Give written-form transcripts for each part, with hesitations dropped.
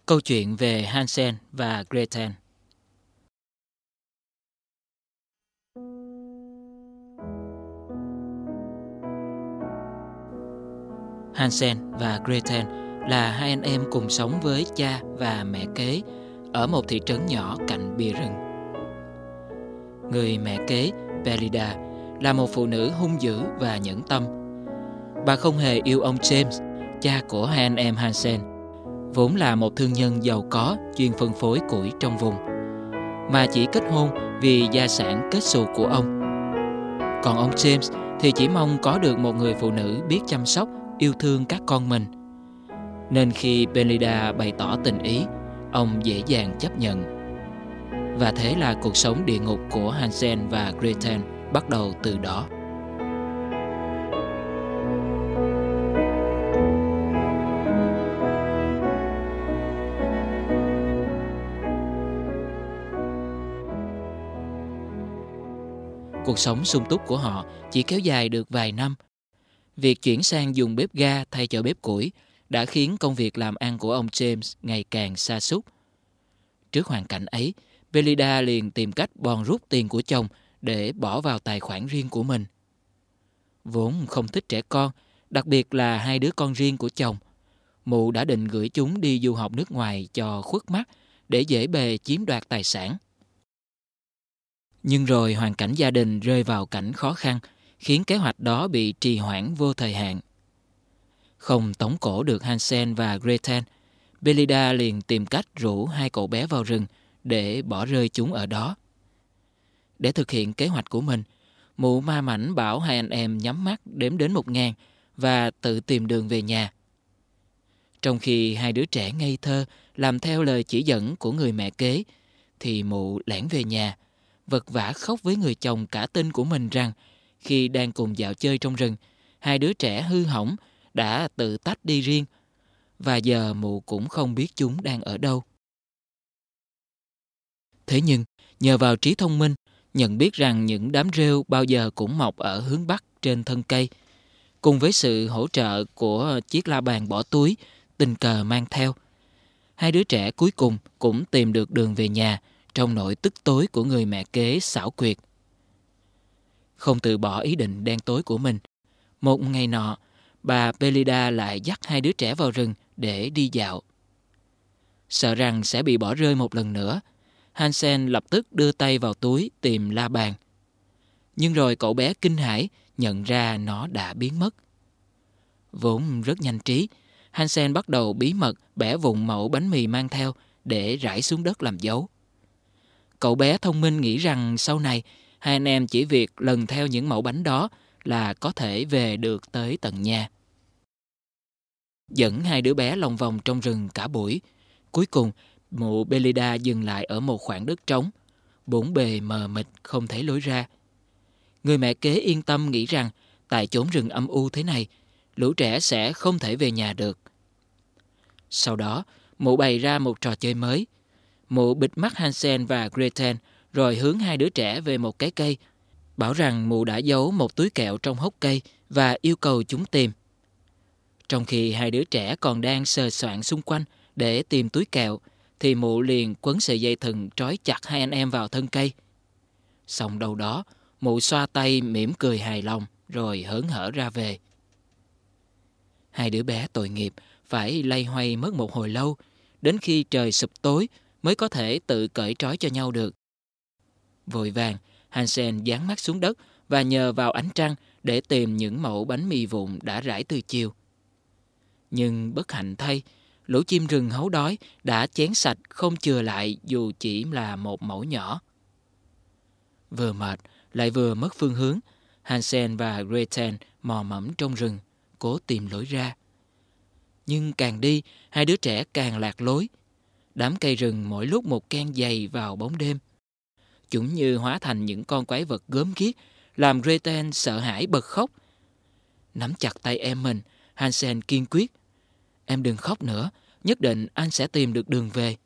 Câu chuyện về Hansel và Gretel. Hansel và Gretel là hai anh em cùng sống với cha và mẹ kế ở một thị trấn nhỏ cạnh bìa rừng. Người mẹ kế, Belida, là một phụ nữ hung dữ và nhẫn tâm. Bà không hề yêu ông James, cha của hai anh em Hansel, vốn là một thương nhân giàu có chuyên phân phối củi trong vùng, mà chỉ kết hôn vì gia sản kết xù của ông. Còn ông James thì chỉ mong có được một người phụ nữ biết chăm sóc, yêu thương các con mình. Nên khi Belida bày tỏ tình ý, ông dễ dàng chấp nhận. Và thế là cuộc sống địa ngục của Hansel và Gretel bắt đầu từ đó. Cuộc sống sung túc của họ chỉ kéo dài được vài năm. Việc chuyển sang dùng bếp ga thay cho bếp củi đã khiến công việc làm ăn của ông James ngày càng sa sút. Trước hoàn cảnh ấy, Belida liền tìm cách bòn rút tiền của chồng để bỏ vào tài khoản riêng của mình. Vốn không thích trẻ con, đặc biệt là hai đứa con riêng của chồng, mụ đã định gửi chúng đi du học nước ngoài cho khuất mắt để dễ bề chiếm đoạt tài sản. Nhưng rồi hoàn cảnh gia đình rơi vào cảnh khó khăn, khiến kế hoạch đó bị trì hoãn vô thời hạn. Không tống cổ được Hansel và Gretel, Belida liền tìm cách rủ hai cậu bé vào rừng để bỏ rơi chúng ở đó. Để thực hiện kế hoạch của mình, mụ ma mảnh bảo hai anh em nhắm mắt đếm đến 1000 và tự tìm đường về nhà. Trong khi hai đứa trẻ ngây thơ làm theo lời chỉ dẫn của người mẹ kế, thì mụ lẻn về nhà, vật vã khóc với người chồng cả tin của mình rằng khi đang cùng dạo chơi trong rừng, hai đứa trẻ hư hỏng đã tự tách đi riêng, và giờ mụ cũng không biết chúng đang ở đâu. Thế nhưng, nhờ vào trí thông minh, nhận biết rằng những đám rêu bao giờ cũng mọc ở hướng Bắc trên thân cây, cùng với sự hỗ trợ của chiếc la bàn bỏ túi tình cờ mang theo, hai đứa trẻ cuối cùng cũng tìm được đường về nhà trong nỗi tức tối của người mẹ kế xảo quyệt. Không từ bỏ ý định đen tối của mình, một ngày nọ, bà Belida lại dắt hai đứa trẻ vào rừng để đi dạo. Sợ rằng sẽ bị bỏ rơi một lần nữa, Hansel lập tức đưa tay vào túi tìm la bàn. Nhưng rồi cậu bé kinh hãi nhận ra nó đã biến mất. Vốn rất nhanh trí, Hansel bắt đầu bí mật bẻ vụn mẩu bánh mì mang theo để rải xuống đất làm dấu. Cậu bé thông minh nghĩ rằng sau này hai anh em chỉ việc lần theo những mẩu bánh đó là có thể về được tới tận nhà. Dẫn hai đứa bé lòng vòng trong rừng cả buổi, cuối cùng mụ Belida dừng lại ở một khoảng đất trống, bốn bề mờ mịt không thấy lối ra. Người mẹ kế yên tâm nghĩ rằng tại chốn rừng âm u thế này, lũ trẻ sẽ không thể về nhà được. Sau đó, mụ bày ra một trò chơi mới. Mụ bịt mắt Hansel và Gretel rồi hướng hai đứa trẻ về một cái cây, bảo rằng mụ đã giấu một túi kẹo trong hốc cây và yêu cầu chúng tìm. Trong khi hai đứa trẻ còn đang sờ soạng xung quanh để tìm túi kẹo, thì mụ liền quấn sợi dây thừng trói chặt hai anh em vào thân cây. Xong đâu đó, mụ xoa tay mỉm cười hài lòng rồi hớn hở ra về. Hai đứa bé tội nghiệp phải loay hoay mất một hồi lâu, đến khi trời sụp tối mới có thể tự cởi trói cho nhau được. Vội vàng, Hansel dán mắt xuống đất và nhờ vào ánh trăng để tìm những mẩu bánh mì vụn đã rải từ chiều. Nhưng bất hạnh thay, lũ chim rừng hấu đói đã chén sạch không chừa lại dù chỉ là một mẩu nhỏ. Vừa mệt lại vừa mất phương hướng, Hansel và Gretel mò mẫm trong rừng, cố tìm lối ra. Nhưng càng đi, hai đứa trẻ càng lạc lối. Đám cây rừng mỗi lúc một keng dày vào bóng đêm. Chúng như hóa thành những con quái vật gớm ghiếc, làm Gretel sợ hãi bật khóc. Nắm chặt tay em mình, Hansel kiên quyết: "Em đừng khóc nữa, nhất định anh sẽ tìm được đường về."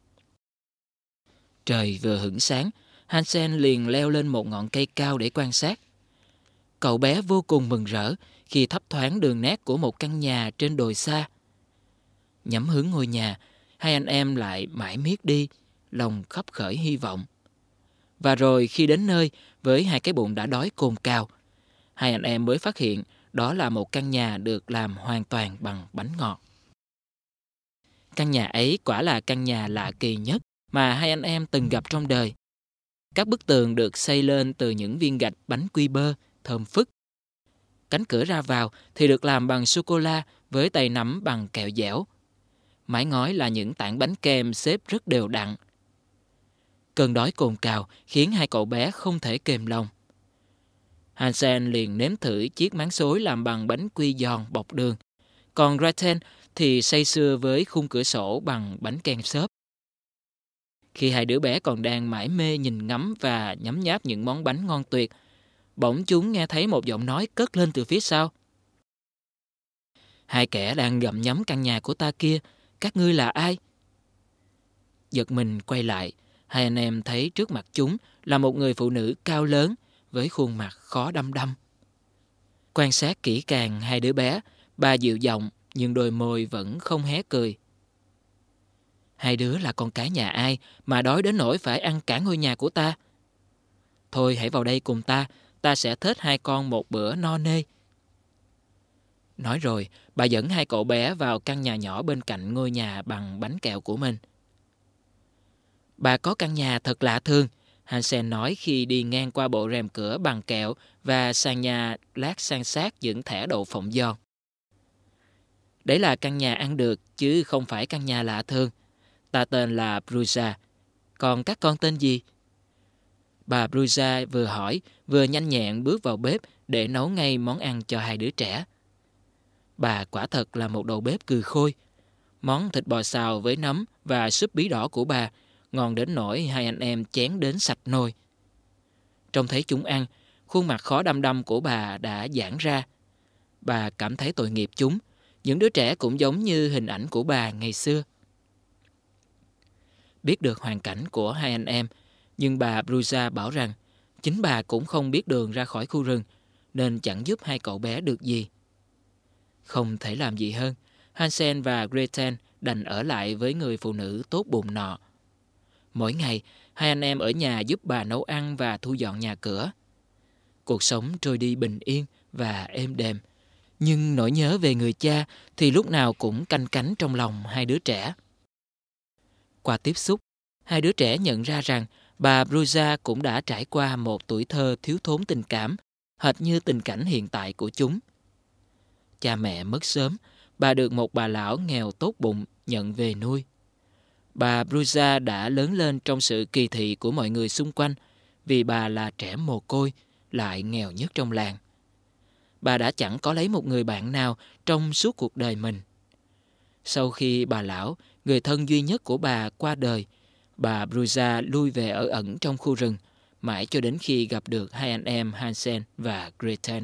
Trời vừa hửng sáng, Hansel liền leo lên một ngọn cây cao để quan sát. Cậu bé vô cùng mừng rỡ khi thấp thoáng đường nét của một căn nhà trên đồi xa. Nhắm hướng ngôi nhà, hai anh em lại mãi miết đi, lòng khấp khởi hy vọng. Và rồi khi đến nơi với hai cái bụng đã đói cồn cào, hai anh em mới phát hiện đó là một căn nhà được làm hoàn toàn bằng bánh ngọt. Căn nhà ấy quả là căn nhà lạ kỳ nhất mà hai anh em từng gặp trong đời. Các bức tường được xây lên từ những viên gạch bánh quy bơ, thơm phức. Cánh cửa ra vào thì được làm bằng sô-cô-la với tay nắm bằng kẹo dẻo. Mái ngói là những tảng bánh kem xếp rất đều đặn. Cơn đói cồn cào khiến hai cậu bé không thể kềm lòng. Hansen liền nếm thử chiếc máng xối làm bằng bánh quy giòn bọc đường. Còn Gretel thì say sưa với khung cửa sổ bằng bánh kem xốp. Khi hai đứa bé còn đang mải mê nhìn ngắm và nhấm nháp những món bánh ngon tuyệt, bỗng chúng nghe thấy một giọng nói cất lên từ phía sau. Hai kẻ đang gặm nhấm căn nhà của ta kia, các ngươi là ai? Giật mình quay lại, hai anh em thấy trước mặt chúng là một người phụ nữ cao lớn với khuôn mặt khó đăm đăm. Quan sát kỹ càng hai đứa bé, bà dịu giọng nhưng đôi môi vẫn không hé cười. Hai đứa là con cái nhà ai mà đói đến nỗi phải ăn cả ngôi nhà của ta? Thôi hãy vào đây cùng ta sẽ thết hai con một bữa no nê. Nói rồi, bà dẫn hai cậu bé vào căn nhà nhỏ bên cạnh ngôi nhà bằng bánh kẹo của mình. Bà có căn nhà thật lạ thường, Hansen nói khi đi ngang qua bộ rèm cửa bằng kẹo và sàn nhà lát san sát những thẻ đậu phộng giòn. Đấy là căn nhà ăn được chứ không phải căn nhà lạ thường. Ta tên là Brusa. Còn các con tên gì? Bà Brusa vừa hỏi, vừa nhanh nhẹn bước vào bếp để nấu ngay món ăn cho hai đứa trẻ. Bà quả thật là một đầu bếp cừ khôi. Món thịt bò xào với nấm và súp bí đỏ của bà ngon đến nỗi hai anh em chén đến sạch nồi. Trông thấy chúng ăn, khuôn mặt khó đăm đăm của bà đã giãn ra. Bà cảm thấy tội nghiệp chúng. Những đứa trẻ cũng giống như hình ảnh của bà ngày xưa. Biết được hoàn cảnh của hai anh em, nhưng bà Brusa bảo rằng chính bà cũng không biết đường ra khỏi khu rừng, nên chẳng giúp hai cậu bé được gì. Không thể làm gì hơn, Hansen và Gretel đành ở lại với người phụ nữ tốt bụng nọ. Mỗi ngày, hai anh em ở nhà giúp bà nấu ăn và thu dọn nhà cửa. Cuộc sống trôi đi bình yên và êm đềm, nhưng nỗi nhớ về người cha thì lúc nào cũng canh cánh trong lòng hai đứa trẻ. Qua tiếp xúc, hai đứa trẻ nhận ra rằng bà Brusa cũng đã trải qua một tuổi thơ thiếu thốn tình cảm, hệt như tình cảnh hiện tại của chúng. Cha mẹ mất sớm, bà được một bà lão nghèo tốt bụng nhận về nuôi. Bà Brusa đã lớn lên trong sự kỳ thị của mọi người xung quanh vì bà là trẻ mồ côi, lại nghèo nhất trong làng. Bà đã chẳng có lấy một người bạn nào trong suốt cuộc đời mình. Sau khi bà lão, người thân duy nhất của bà qua đời, bà Brusa lui về ở ẩn trong khu rừng, mãi cho đến khi gặp được hai anh em Hansen và Gretel.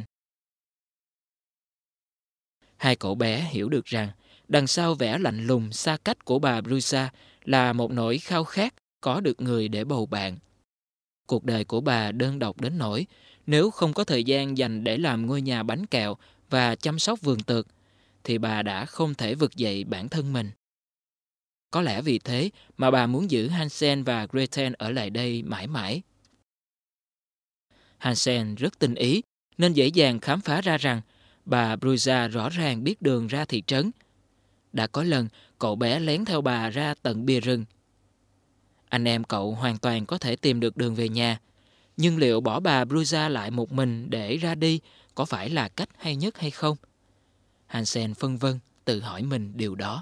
Hai cậu bé hiểu được rằng đằng sau vẻ lạnh lùng xa cách của bà Brusa là một nỗi khao khát có được người để bầu bạn. Cuộc đời của bà đơn độc đến nỗi nếu không có thời gian dành để làm ngôi nhà bánh kẹo và chăm sóc vườn tược, thì bà đã không thể vực dậy bản thân mình. Có lẽ vì thế mà bà muốn giữ Hansen và Gretel ở lại đây mãi mãi. Hansen rất tinh ý nên dễ dàng khám phá ra rằng bà Brusa rõ ràng biết đường ra thị trấn. Đã có lần cậu bé lén theo bà ra tận bìa rừng. Anh em cậu hoàn toàn có thể tìm được đường về nhà, nhưng liệu bỏ bà Brusa lại một mình để ra đi có phải là cách hay nhất hay không? Hansen phân vân tự hỏi mình điều đó.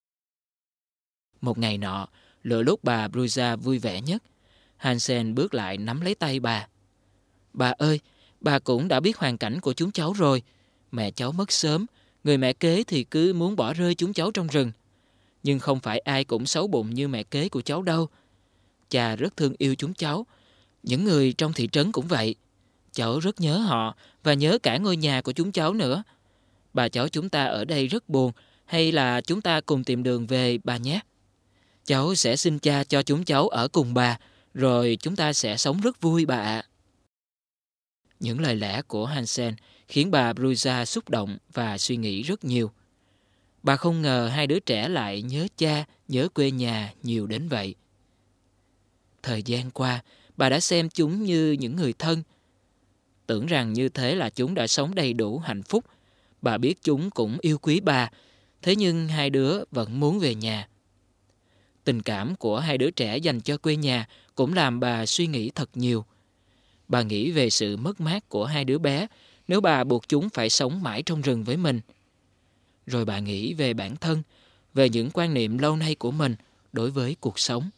Một ngày nọ, lựa lúc bà Brusa vui vẻ nhất, Hansen bước lại nắm lấy tay bà. Bà ơi, bà cũng đã biết hoàn cảnh của chúng cháu rồi. Mẹ cháu mất sớm, người mẹ kế thì cứ muốn bỏ rơi chúng cháu trong rừng. Nhưng không phải ai cũng xấu bụng như mẹ kế của cháu đâu. Cha rất thương yêu chúng cháu. Những người trong thị trấn cũng vậy. Cháu rất nhớ họ và nhớ cả ngôi nhà của chúng cháu nữa. Bà cháu chúng ta ở đây rất buồn, hay là chúng ta cùng tìm đường về bà nhé? Cháu sẽ xin cha cho chúng cháu ở cùng bà, rồi chúng ta sẽ sống rất vui bà ạ. Những lời lẽ của Hansen khiến bà Brusa xúc động và suy nghĩ rất nhiều. Bà không ngờ hai đứa trẻ lại nhớ cha, nhớ quê nhà nhiều đến vậy. Thời gian qua, bà đã xem chúng như những người thân. Tưởng rằng như thế là chúng đã sống đầy đủ hạnh phúc. Bà biết chúng cũng yêu quý bà, thế nhưng hai đứa vẫn muốn về nhà. Tình cảm của hai đứa trẻ dành cho quê nhà cũng làm bà suy nghĩ thật nhiều. Bà nghĩ về sự mất mát của hai đứa bé nếu bà buộc chúng phải sống mãi trong rừng với mình. Rồi bà nghĩ về bản thân, về những quan niệm lâu nay của mình đối với cuộc sống.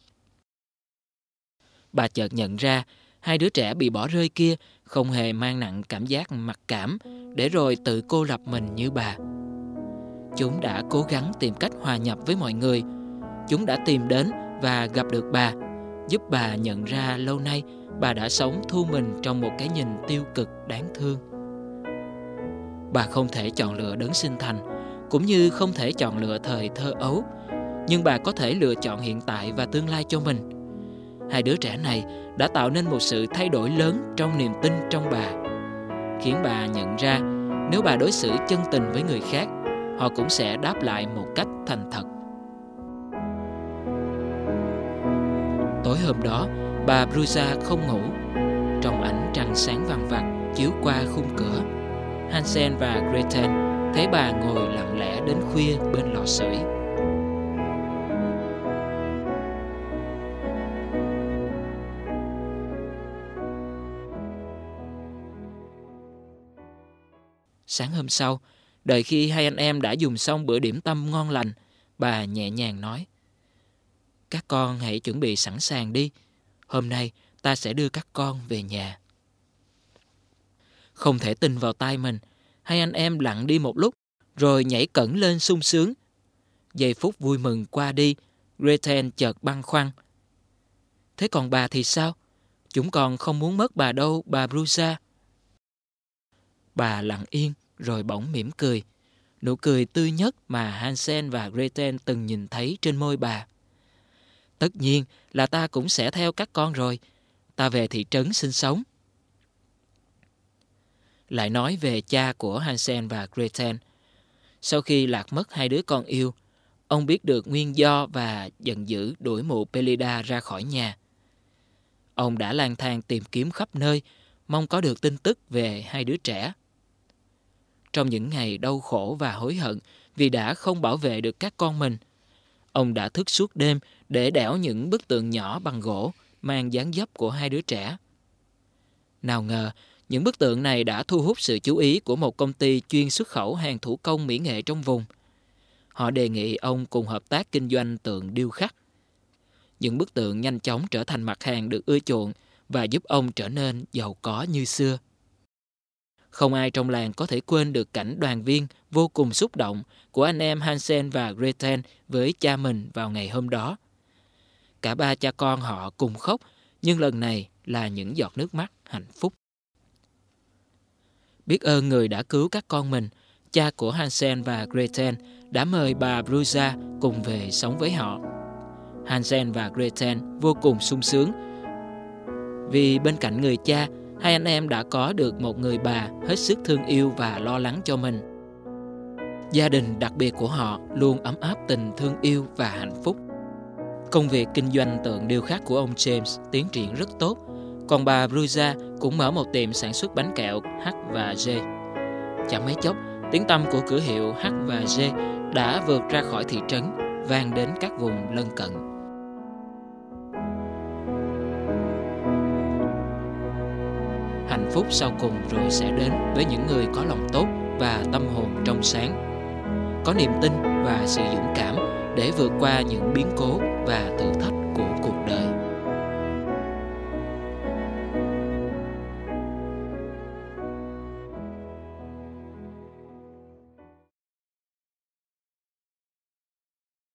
Bà chợt nhận ra hai đứa trẻ bị bỏ rơi kia không hề mang nặng cảm giác mặc cảm để rồi tự cô lập mình như bà. Chúng đã cố gắng tìm cách hòa nhập với mọi người. Chúng đã tìm đến và gặp được bà, giúp bà nhận ra lâu nay bà đã sống thu mình trong một cái nhìn tiêu cực đáng thương. Bà không thể chọn lựa đấng sinh thành, cũng như không thể chọn lựa thời thơ ấu, nhưng bà có thể lựa chọn hiện tại và tương lai cho mình. Hai đứa trẻ này đã tạo nên một sự thay đổi lớn trong niềm tin trong bà, khiến bà nhận ra nếu bà đối xử chân tình với người khác, họ cũng sẽ đáp lại một cách thành thật. Tối hôm đó, bà Brusa không ngủ. Trong ánh trăng sáng vằng vặc chiếu qua khung cửa, Hansel và Gretel thấy bà ngồi lặng lẽ đến khuya bên lò sưởi. Sáng hôm sau, đợi khi hai anh em đã dùng xong bữa điểm tâm ngon lành, bà nhẹ nhàng nói: "Các con hãy chuẩn bị sẵn sàng đi. Hôm nay ta sẽ đưa các con về nhà." Không thể tin vào tai mình, hai anh em lặng đi một lúc, rồi nhảy cẫng lên sung sướng. Giây phút vui mừng qua đi, Gretel chợt băn khoăn: "Thế còn bà thì sao? Chúng con không muốn mất bà đâu, bà Brusa." Bà lặng yên, rồi bỗng mỉm cười. Nụ cười tươi nhất mà Hansel và Gretel từng nhìn thấy trên môi bà. "Tất nhiên là ta cũng sẽ theo các con rồi. Ta về thị trấn sinh sống." Lại nói về cha của Hansel và Gretel. Sau khi lạc mất hai đứa con yêu, ông biết được nguyên do và giận dữ đuổi mụ Pelida ra khỏi nhà. Ông đã lang thang tìm kiếm khắp nơi, mong có được tin tức về hai đứa trẻ. Trong những ngày đau khổ và hối hận vì đã không bảo vệ được các con mình, ông đã thức suốt đêm để đẽo những bức tượng nhỏ bằng gỗ mang dáng dấp của hai đứa trẻ. Nào ngờ, những bức tượng này đã thu hút sự chú ý của một công ty chuyên xuất khẩu hàng thủ công mỹ nghệ trong vùng. Họ đề nghị ông cùng hợp tác kinh doanh tượng điêu khắc. Những bức tượng nhanh chóng trở thành mặt hàng được ưa chuộng và giúp ông trở nên giàu có như xưa. Không ai trong làng có thể quên được cảnh đoàn viên vô cùng xúc động của anh em Hansel và Gretel với cha mình vào ngày hôm đó. Cả ba cha con họ cùng khóc, nhưng lần này là những giọt nước mắt hạnh phúc. Biết ơn người đã cứu các con mình, cha của Hansel và Gretel đã mời bà Brusa cùng về sống với họ. Hansel và Gretel vô cùng sung sướng vì bên cạnh người cha, hai anh em đã có được một người bà hết sức thương yêu và lo lắng cho mình. Gia đình đặc biệt của họ luôn ấm áp tình thương yêu và hạnh phúc. Công việc kinh doanh tượng điêu khắc của ông James tiến triển rất tốt, còn bà Brusa cũng mở một tiệm sản xuất bánh kẹo H&G. Chẳng mấy chốc, tiếng tăm của cửa hiệu H&G đã vượt ra khỏi thị trấn, vang đến các vùng lân cận. Hạnh phúc sau cùng rồi sẽ đến với những người có lòng tốt và tâm hồn trong sáng, có niềm tin và sự dũng cảm để vượt qua những biến cố và thử thách.